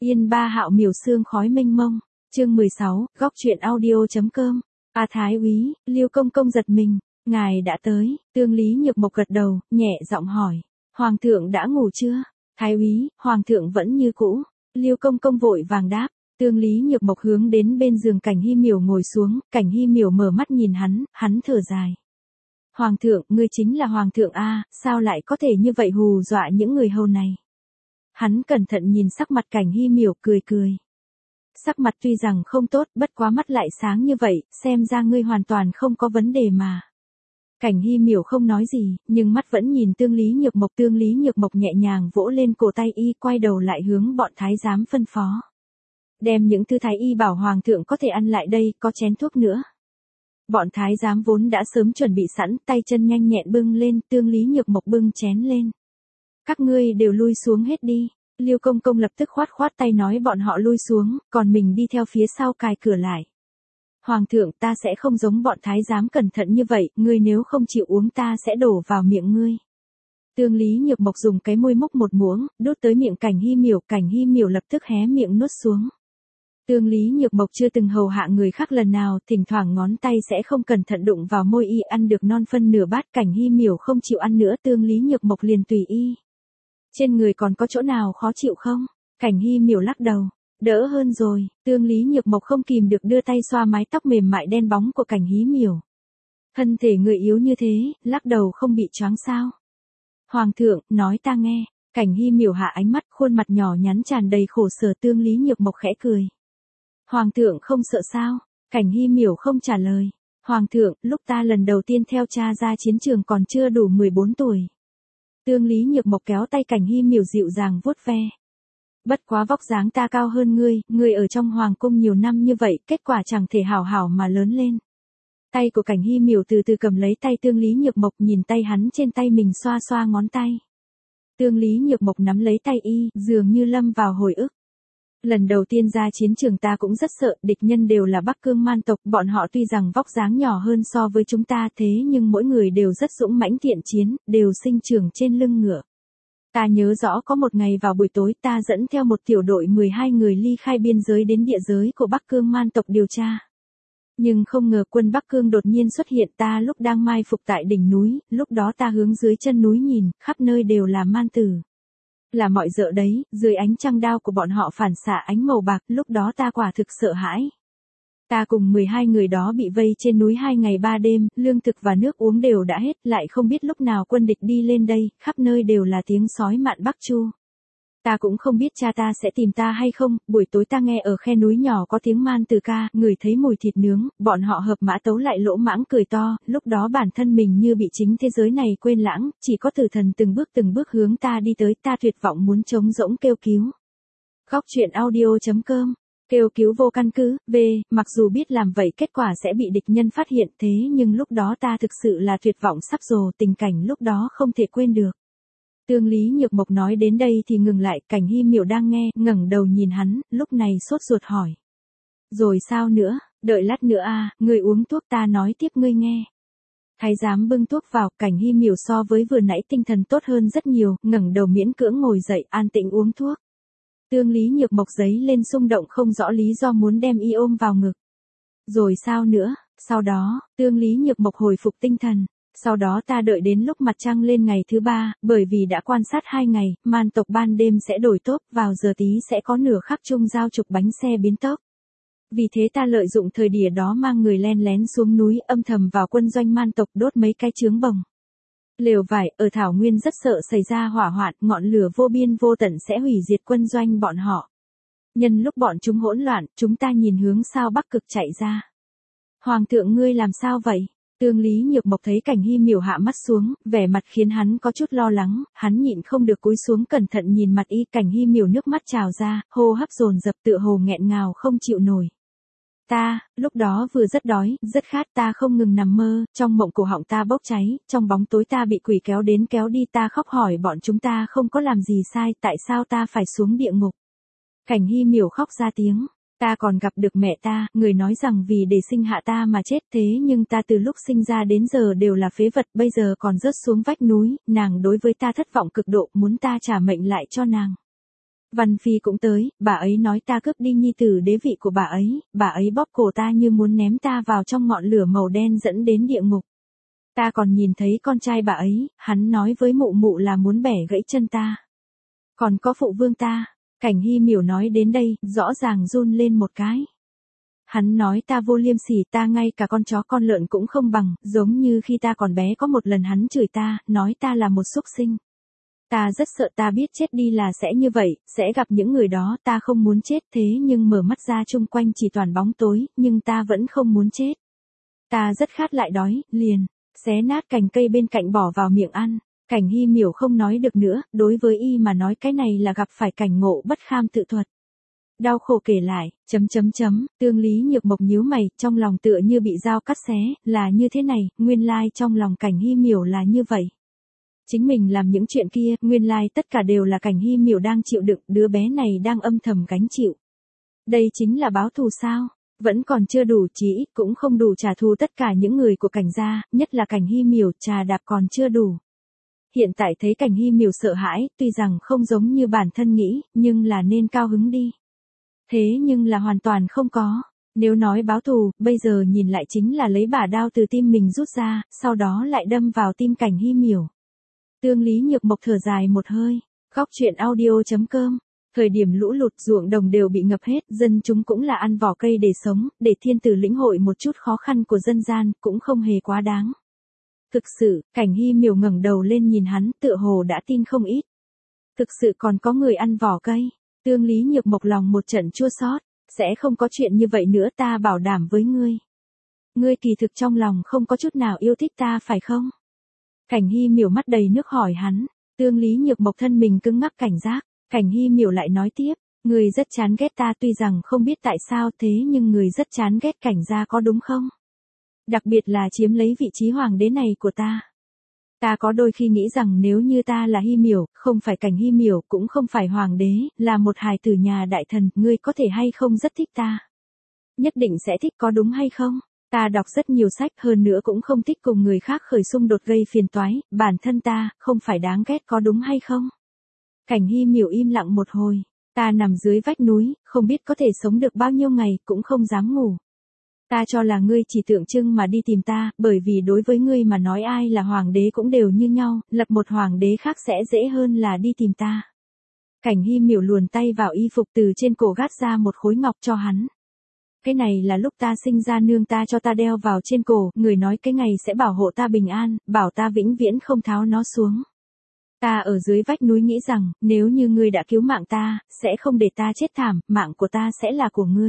Yên Ba Hạo miểu sương khói mênh mông. Chương 16, góc truyện audio.com. A Thái úy, Liêu công công giật mình, ngài đã tới. Tương Lý Nhược Mộc gật đầu, nhẹ giọng hỏi, hoàng thượng đã ngủ chưa? Thái úy, hoàng thượng vẫn như cũ. Liêu công công vội vàng đáp. Tương Lý Nhược Mộc hướng đến bên giường Cảnh Hy Miểu ngồi xuống, Cảnh Hy Miểu mở mắt nhìn hắn thở dài. Hoàng thượng, ngươi chính là hoàng thượng a, sao lại có thể như vậy hù dọa những người hầu này? Hắn cẩn thận nhìn sắc mặt Cảnh Hy Miểu, cười cười. Sắc mặt tuy rằng không tốt, bất quá mắt lại sáng như vậy, xem ra ngươi hoàn toàn không có vấn đề mà. Cảnh Hy Miểu không nói gì, nhưng mắt vẫn nhìn Tương Lý Nhược Mộc. Tương Lý Nhược Mộc nhẹ nhàng vỗ lên cổ tay y, quay đầu lại hướng bọn thái giám phân phó. Đem những thứ thái y bảo hoàng thượng có thể ăn lại đây, có chén thuốc nữa. Bọn thái giám vốn đã sớm chuẩn bị sẵn, tay chân nhanh nhẹn bưng lên, Tương Lý Nhược Mộc bưng chén lên. Các ngươi đều lui xuống hết đi. Liêu công công lập tức khoát tay nói bọn họ lui xuống, còn mình đi theo phía sau cài cửa lại. Hoàng thượng, ta sẽ không giống bọn thái giám cẩn thận như vậy, ngươi nếu không chịu uống ta sẽ đổ vào miệng ngươi. Tương Lý Nhược Mộc dùng cái môi múc một muỗng, đút tới miệng Cảnh Hy Miểu, Cảnh Hy Miểu lập tức hé miệng nuốt xuống. Tương Lý Nhược Mộc chưa từng hầu hạ người khác lần nào, thỉnh thoảng ngón tay sẽ không cẩn thận đụng vào môi y, ăn được non phân nửa bát. Cảnh Hy Miểu không chịu ăn nữa, Tương Lý Nhược Mộc liền tùy y. Trên người còn có chỗ nào khó chịu không? Cảnh Hy Miểu lắc đầu. Đỡ hơn rồi. Tương Lý Nhược Mộc không kìm được đưa tay xoa mái tóc mềm mại đen bóng của Cảnh Hy Miểu. Thân thể người yếu như thế, lắc đầu không bị choáng sao? Hoàng thượng, nói ta nghe. Cảnh Hy Miểu hạ ánh mắt, khuôn mặt nhỏ nhắn tràn đầy khổ sở. Tương Lý Nhược Mộc khẽ cười. Hoàng thượng không sợ sao? Cảnh Hy Miểu không trả lời. Hoàng thượng, lúc ta lần đầu tiên theo cha ra chiến trường còn chưa đủ 14 tuổi. Tương Lý Nhược Mộc kéo tay Cảnh Hy Miểu dịu dàng vuốt ve. Bất quá vóc dáng ta cao hơn ngươi ở trong hoàng cung nhiều năm như vậy, kết quả chẳng thể hảo hảo mà lớn lên. Tay của Cảnh Hy Miểu từ từ cầm lấy tay Tương Lý Nhược Mộc, nhìn tay hắn trên tay mình, xoa xoa ngón tay. Tương Lý Nhược Mộc nắm lấy tay y, dường như lâm vào hồi ức. Lần đầu tiên ra chiến trường ta cũng rất sợ, địch nhân đều là Bắc Cương man tộc, bọn họ tuy rằng vóc dáng nhỏ hơn so với chúng ta, thế nhưng mỗi người đều rất dũng mãnh thiện chiến, đều sinh trưởng trên lưng ngựa. Ta nhớ rõ có một ngày vào buổi tối, ta dẫn theo một tiểu đội 12 người ly khai biên giới đến địa giới của Bắc Cương man tộc điều tra. Nhưng không ngờ quân Bắc Cương đột nhiên xuất hiện, ta lúc đang mai phục tại đỉnh núi, lúc đó ta hướng dưới chân núi nhìn, khắp nơi đều là man tử. Là mọi dợ đấy, dưới ánh trăng đao của bọn họ phản xạ ánh màu bạc, lúc đó ta quả thực sợ hãi. Ta cùng 12 người đó bị vây trên núi 2 ngày 3 đêm, lương thực và nước uống đều đã hết, lại không biết lúc nào quân địch đi lên đây, khắp nơi đều là tiếng sói mạn Bắc Chu. Ta cũng không biết cha ta sẽ tìm ta hay không, buổi tối ta nghe ở khe núi nhỏ có tiếng man từ ca, ngửi thấy mùi thịt nướng, bọn họ hợp mã tấu lại lỗ mãng cười to, lúc đó bản thân mình như bị chính thế giới này quên lãng, chỉ có tử thần từng bước hướng ta đi tới, ta tuyệt vọng muốn trống rỗng kêu cứu. Góc truyện audio.com. Kêu cứu vô căn cứ, mặc dù biết làm vậy kết quả sẽ bị địch nhân phát hiện, thế nhưng lúc đó ta thực sự là tuyệt vọng sắp rồi, tình cảnh lúc đó không thể quên được. Tương Lý Nhược Mộc nói đến đây thì ngừng lại, Cảnh Hy Miểu đang nghe, ngẩng đầu nhìn hắn, lúc này sốt ruột hỏi. Rồi sao nữa, đợi lát nữa ngươi uống thuốc, ta nói tiếp ngươi nghe. Thái giám bưng thuốc vào, Cảnh Hy Miểu so với vừa nãy tinh thần tốt hơn rất nhiều, ngẩng đầu miễn cưỡng ngồi dậy, an tĩnh uống thuốc. Tương Lý Nhược Mộc giấy lên xung động không rõ lý do muốn đem y ôm vào ngực. Rồi sao nữa, sau đó, Tương Lý Nhược Mộc hồi phục tinh thần. Sau đó ta đợi đến lúc mặt trăng lên ngày thứ 3, bởi vì đã quan sát 2 ngày, man tộc ban đêm sẽ đổi tốp, vào giờ tí sẽ có nửa khắc chung giao trục bánh xe biến tốc. Vì thế ta lợi dụng thời điểm đó mang người len lén xuống núi, âm thầm vào quân doanh man tộc, đốt mấy cái chướng bồng. Lều vải ở thảo nguyên, rất sợ xảy ra hỏa hoạn, ngọn lửa vô biên vô tận sẽ hủy diệt quân doanh bọn họ. Nhân lúc bọn chúng hỗn loạn, chúng ta nhìn hướng sao Bắc Cực chạy ra. Hoàng thượng, ngươi làm sao vậy? Tương Lý Nhược Mộc thấy Cảnh Hy Miểu hạ mắt xuống, vẻ mặt khiến hắn có chút lo lắng, hắn nhịn không được cúi xuống cẩn thận nhìn mặt y. Cảnh Hy Miểu nước mắt trào ra, hô hấp dồn dập, tựa hồ nghẹn ngào không chịu nổi. Ta, lúc đó vừa rất đói, rất khát, ta không ngừng nằm mơ, trong mộng cổ họng ta bốc cháy, trong bóng tối ta bị quỷ kéo đến kéo đi, ta khóc hỏi bọn chúng ta không có làm gì sai, tại sao ta phải xuống địa ngục. Cảnh Hy Miểu khóc ra tiếng. Ta còn gặp được mẹ ta, người nói rằng vì để sinh hạ ta mà chết, thế nhưng ta từ lúc sinh ra đến giờ đều là phế vật, bây giờ còn rớt xuống vách núi, nàng đối với ta thất vọng cực độ, muốn ta trả mệnh lại cho nàng. Văn Phi cũng tới, bà ấy nói ta cướp đi nhi tử đế vị của bà ấy bóp cổ ta như muốn ném ta vào trong ngọn lửa màu đen dẫn đến địa ngục. Ta còn nhìn thấy con trai bà ấy, hắn nói với mụ mụ là muốn bẻ gãy chân ta. Còn có phụ vương ta, Cảnh Hy Miểu nói đến đây, rõ ràng run lên một cái. Hắn nói ta vô liêm sỉ, ta ngay cả con chó con lợn cũng không bằng, giống như khi ta còn bé có một lần hắn chửi ta, nói ta là một súc sinh. Ta rất sợ ta biết chết đi là sẽ như vậy, sẽ gặp những người đó, ta không muốn chết thế nhưng mở mắt ra chung quanh chỉ toàn bóng tối, nhưng ta vẫn không muốn chết. Ta rất khát lại đói, liền xé nát cành cây bên cạnh bỏ vào miệng ăn. Cảnh Hy Miểu không nói được nữa, đối với y mà nói cái này là gặp phải cảnh ngộ bất kham tự thuật. Đau khổ kể lại, Tương Lý Nhược Mộc nhíu mày, trong lòng tựa như bị dao cắt xé, là như thế này, nguyên lai trong lòng Cảnh Hy Miểu là như vậy. Chính mình làm những chuyện kia, nguyên lai tất cả đều là Cảnh Hy Miểu đang chịu đựng, đứa bé này đang âm thầm gánh chịu. Đây chính là báo thù sao? Vẫn còn chưa đủ, chí ít cũng không đủ trả thù tất cả những người của Cảnh gia, nhất là Cảnh Hy Miểu, trà đạp còn chưa đủ. Hiện tại thấy Cảnh Hy Miểu sợ hãi, tuy rằng không giống như bản thân nghĩ, nhưng là nên cao hứng đi. Thế nhưng là hoàn toàn không có. Nếu nói báo thù, bây giờ nhìn lại chính là lấy bả đao từ tim mình rút ra, sau đó lại đâm vào tim Cảnh Hy Miểu. Tương Lý Nhược Mộc thở dài một hơi. Góc truyện audio.com. Thời điểm lũ lụt ruộng đồng đều bị ngập hết, dân chúng cũng là ăn vỏ cây để sống, để thiên tử lĩnh hội một chút khó khăn của dân gian, cũng không hề quá đáng. Thực sự, Cảnh Hy Miểu ngẩng đầu lên nhìn hắn, tựa hồ đã tin không ít. Thực sự còn có người ăn vỏ cây. Tương Lý Nhược Mộc lòng một trận chua xót, sẽ không có chuyện như vậy nữa, ta bảo đảm với ngươi. Ngươi kỳ thực trong lòng không có chút nào yêu thích ta phải không? Cảnh Hy Miểu mắt đầy nước hỏi hắn. Tương Lý Nhược Mộc thân mình cứng ngắc cảnh giác. Cảnh Hy Miểu lại nói tiếp, ngươi rất chán ghét ta, tuy rằng không biết tại sao thế nhưng ngươi rất chán ghét Cảnh gia có đúng không? Đặc biệt là chiếm lấy vị trí hoàng đế này của ta. Ta có đôi khi nghĩ rằng nếu như ta là Hy Miểu, không phải Cảnh Hy Miểu, cũng không phải hoàng đế, là một hài tử nhà đại thần, ngươi có thể hay không rất thích ta? Nhất định sẽ thích, có đúng hay không? Ta đọc rất nhiều sách, hơn nữa cũng không thích cùng người khác khởi xung đột gây phiền toái, bản thân ta, không phải đáng ghét, có đúng hay không? Cảnh Hy Miểu im lặng một hồi, ta nằm dưới vách núi, không biết có thể sống được bao nhiêu ngày, cũng không dám ngủ. Ta cho là ngươi chỉ tượng trưng mà đi tìm ta, bởi vì đối với ngươi mà nói ai là hoàng đế cũng đều như nhau, lập một hoàng đế khác sẽ dễ hơn là đi tìm ta. Cảnh Hy Miểu luồn tay vào y phục từ trên cổ gát ra một khối ngọc cho hắn. Cái này là lúc ta sinh ra nương ta cho ta đeo vào trên cổ, người nói cái ngày sẽ bảo hộ ta bình an, bảo ta vĩnh viễn không tháo nó xuống. Ta ở dưới vách núi nghĩ rằng, nếu như ngươi đã cứu mạng ta, sẽ không để ta chết thảm, mạng của ta sẽ là của ngươi.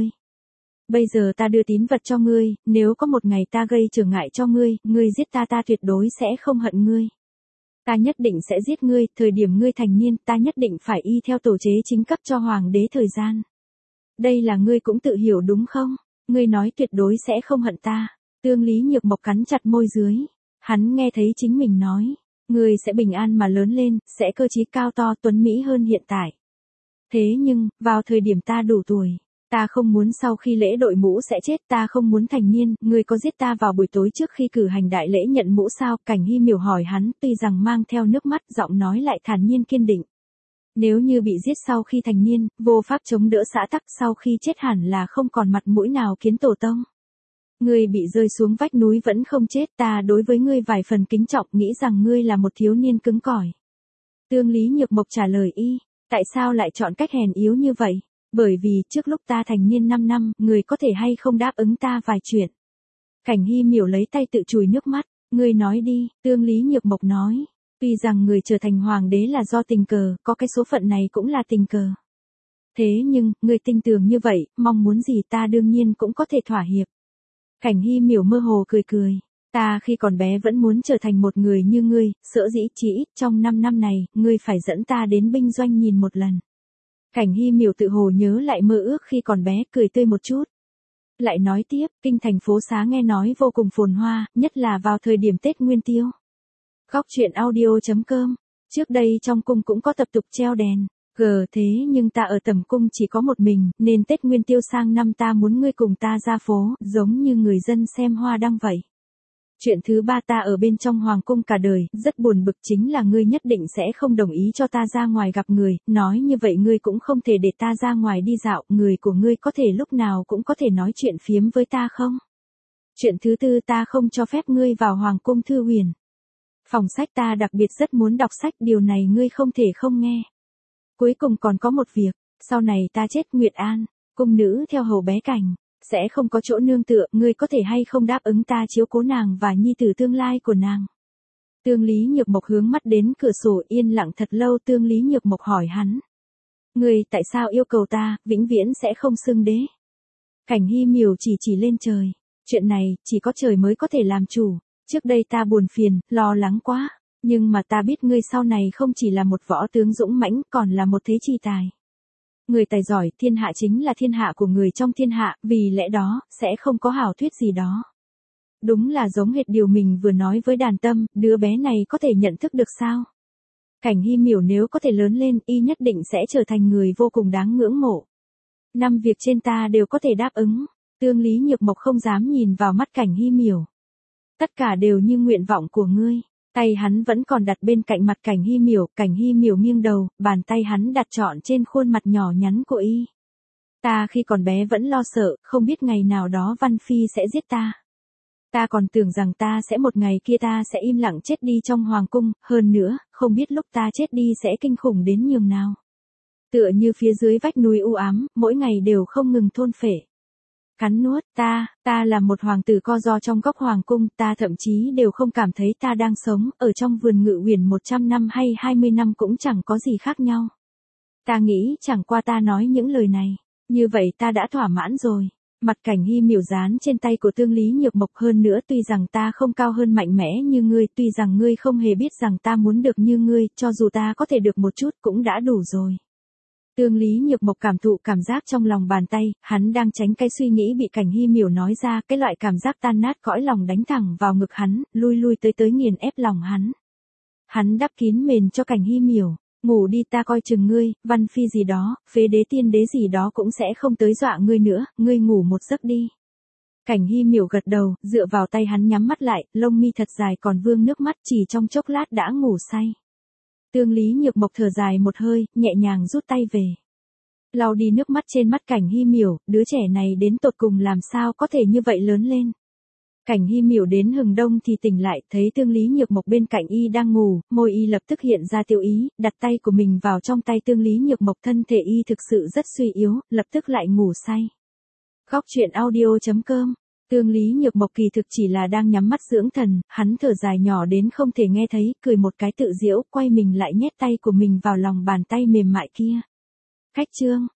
Bây giờ ta đưa tín vật cho ngươi, nếu có một ngày ta gây trở ngại cho ngươi, ngươi giết ta, ta tuyệt đối sẽ không hận ngươi. Ta nhất định sẽ giết ngươi, thời điểm ngươi thành niên, ta nhất định phải y theo tổ chế chính cấp cho hoàng đế thời gian. Đây là ngươi cũng tự hiểu đúng không? Ngươi nói tuyệt đối sẽ không hận ta. Tương Lý Nhược Mộc cắn chặt môi dưới. Hắn nghe thấy chính mình nói. Ngươi sẽ bình an mà lớn lên, sẽ cơ trí cao to tuấn mỹ hơn hiện tại. Thế nhưng, vào thời điểm ta đủ tuổi. Ta không muốn sau khi lễ đội mũ sẽ chết, ta không muốn thành niên, ngươi có giết ta vào buổi tối trước khi cử hành đại lễ nhận mũ sao? Cảnh Hy Miểu hỏi hắn, tuy rằng mang theo nước mắt, giọng nói lại thản nhiên kiên định. Nếu như bị giết sau khi thành niên, vô pháp chống đỡ xã tắc, sau khi chết hẳn là không còn mặt mũi nào kiến tổ tông. Ngươi bị rơi xuống vách núi vẫn không chết, ta đối với ngươi vài phần kính trọng, nghĩ rằng ngươi là một thiếu niên cứng cỏi. Tương Lý Nhược Mộc trả lời y, tại sao lại chọn cách hèn yếu như vậy? Bởi vì trước lúc ta thành niên 5 năm, người có thể hay không đáp ứng ta vài chuyện. Cảnh Hy Miểu lấy tay tự chùi nước mắt, ngươi nói đi, Tương Lý Nhược Mộc nói. Tuy rằng người trở thành hoàng đế là do tình cờ, có cái số phận này cũng là tình cờ. Thế nhưng, người tin tưởng như vậy, mong muốn gì ta đương nhiên cũng có thể thỏa hiệp. Cảnh Hy Miểu mơ hồ cười cười. Ta khi còn bé vẫn muốn trở thành một người như ngươi, sợ dĩ chỉ ít trong 5 năm này, ngươi phải dẫn ta đến binh doanh nhìn một lần. Cảnh Hy Miểu tự hồ nhớ lại mơ ước khi còn bé, cười tươi một chút. Lại nói tiếp, kinh thành phố xá nghe nói vô cùng phồn hoa, nhất là vào thời điểm Tết Nguyên Tiêu. Góc truyện audio.com. Trước đây trong cung cũng có tập tục treo đèn. Thế nhưng ta ở tầm cung chỉ có một mình, nên Tết Nguyên Tiêu sang năm ta muốn ngươi cùng ta ra phố, giống như người dân xem hoa đăng vậy. Chuyện thứ ba, ta ở bên trong hoàng cung cả đời, rất buồn bực chính là ngươi nhất định sẽ không đồng ý cho ta ra ngoài gặp người, nói như vậy ngươi cũng không thể để ta ra ngoài đi dạo, người của ngươi có thể lúc nào cũng có thể nói chuyện phiếm với ta không? Chuyện thứ tư, ta không cho phép ngươi vào hoàng cung Thư Huyền. Phòng sách ta đặc biệt rất muốn đọc sách, điều này ngươi không thể không nghe. Cuối cùng còn có một việc, sau này ta chết, Nguyệt An, cung nữ theo hầu bé Cảnh, sẽ không có chỗ nương tựa, ngươi có thể hay không đáp ứng ta chiếu cố nàng và nhi tử tương lai của nàng? Tương Lý Nhược Mộc hướng mắt đến cửa sổ, yên lặng thật lâu. Tương Lý Nhược Mộc hỏi hắn, ngươi tại sao yêu cầu ta, vĩnh viễn sẽ không xưng đế? Cảnh Hy Miểu chỉ lên trời, chuyện này, chỉ có trời mới có thể làm chủ. Trước đây ta buồn phiền, lo lắng quá, nhưng mà ta biết ngươi sau này không chỉ là một võ tướng dũng mãnh, còn là một thế chi tài. Người tài giỏi, thiên hạ chính là thiên hạ của người trong thiên hạ, vì lẽ đó, sẽ không có hảo thuyết gì đó. Đúng là giống hệt điều mình vừa nói với Đàn Tâm, đứa bé này có thể nhận thức được sao? Cảnh Hy Miểu nếu có thể lớn lên, y nhất định sẽ trở thành người vô cùng đáng ngưỡng mộ. 5 việc trên ta đều có thể đáp ứng. Tương Lý Nhược Mộc không dám nhìn vào mắt Cảnh Hy Miểu. Tất cả đều như nguyện vọng của ngươi. Tay hắn vẫn còn đặt bên cạnh mặt Cảnh Hy Miểu, Cảnh Hy Miểu nghiêng đầu, bàn tay hắn đặt trọn trên khuôn mặt nhỏ nhắn của y. Ta khi còn bé vẫn lo sợ, không biết ngày nào đó Văn Phi sẽ giết ta. Ta còn tưởng rằng ta sẽ một ngày kia ta sẽ im lặng chết đi trong hoàng cung, hơn nữa, không biết lúc ta chết đi sẽ kinh khủng đến nhường nào. Tựa như phía dưới vách núi u ám, mỗi ngày đều không ngừng thôn phệ. Cắn nuốt, ta là một hoàng tử co ro trong góc hoàng cung, ta thậm chí đều không cảm thấy ta đang sống, ở trong vườn Ngự Uyển 100 năm hay 20 năm cũng chẳng có gì khác nhau. Ta nghĩ chẳng qua ta nói những lời này, như vậy ta đã thỏa mãn rồi. Mặt Cảnh Hy Miểu dán trên tay của Tương Lý Nhược Mộc, hơn nữa tuy rằng ta không cao hơn mạnh mẽ như ngươi, tuy rằng ngươi không hề biết rằng ta muốn được như ngươi, cho dù ta có thể được một chút cũng đã đủ rồi. Tương Lý Nhược Mộc cảm thụ cảm giác trong lòng bàn tay, hắn đang tránh cái suy nghĩ bị Cảnh Hy Miểu nói ra, cái loại cảm giác tan nát cõi lòng đánh thẳng vào ngực hắn, lui tới nghiền ép lòng hắn. Hắn đắp kín mền cho Cảnh Hy Miểu, ngủ đi, ta coi chừng ngươi, Văn Phi gì đó, phế đế tiên đế gì đó cũng sẽ không tới dọa ngươi nữa, ngươi ngủ một giấc đi. Cảnh Hy Miểu gật đầu, dựa vào tay hắn nhắm mắt lại, lông mi thật dài còn vương nước mắt, chỉ trong chốc lát đã ngủ say. Tương Lý Nhược Mộc thở dài một hơi, nhẹ nhàng rút tay về. Lau đi nước mắt trên mắt Cảnh Hy Miểu, đứa trẻ này đến tột cùng làm sao có thể như vậy lớn lên. Cảnh Hy Miểu đến hừng đông thì tỉnh lại, thấy Tương Lý Nhược Mộc bên cạnh y đang ngủ, môi y lập tức hiện ra tiêu ý, đặt tay của mình vào trong tay Tương Lý Nhược Mộc, thân thể y thực sự rất suy yếu, lập tức lại ngủ say. Góc truyện audio.com. Tương Lý Nhược Mộc kỳ thực chỉ là đang nhắm mắt dưỡng thần, hắn thở dài nhỏ đến không thể nghe thấy, cười một cái tự giễu, quay mình lại nhét tay của mình vào lòng bàn tay mềm mại kia. Khách chương.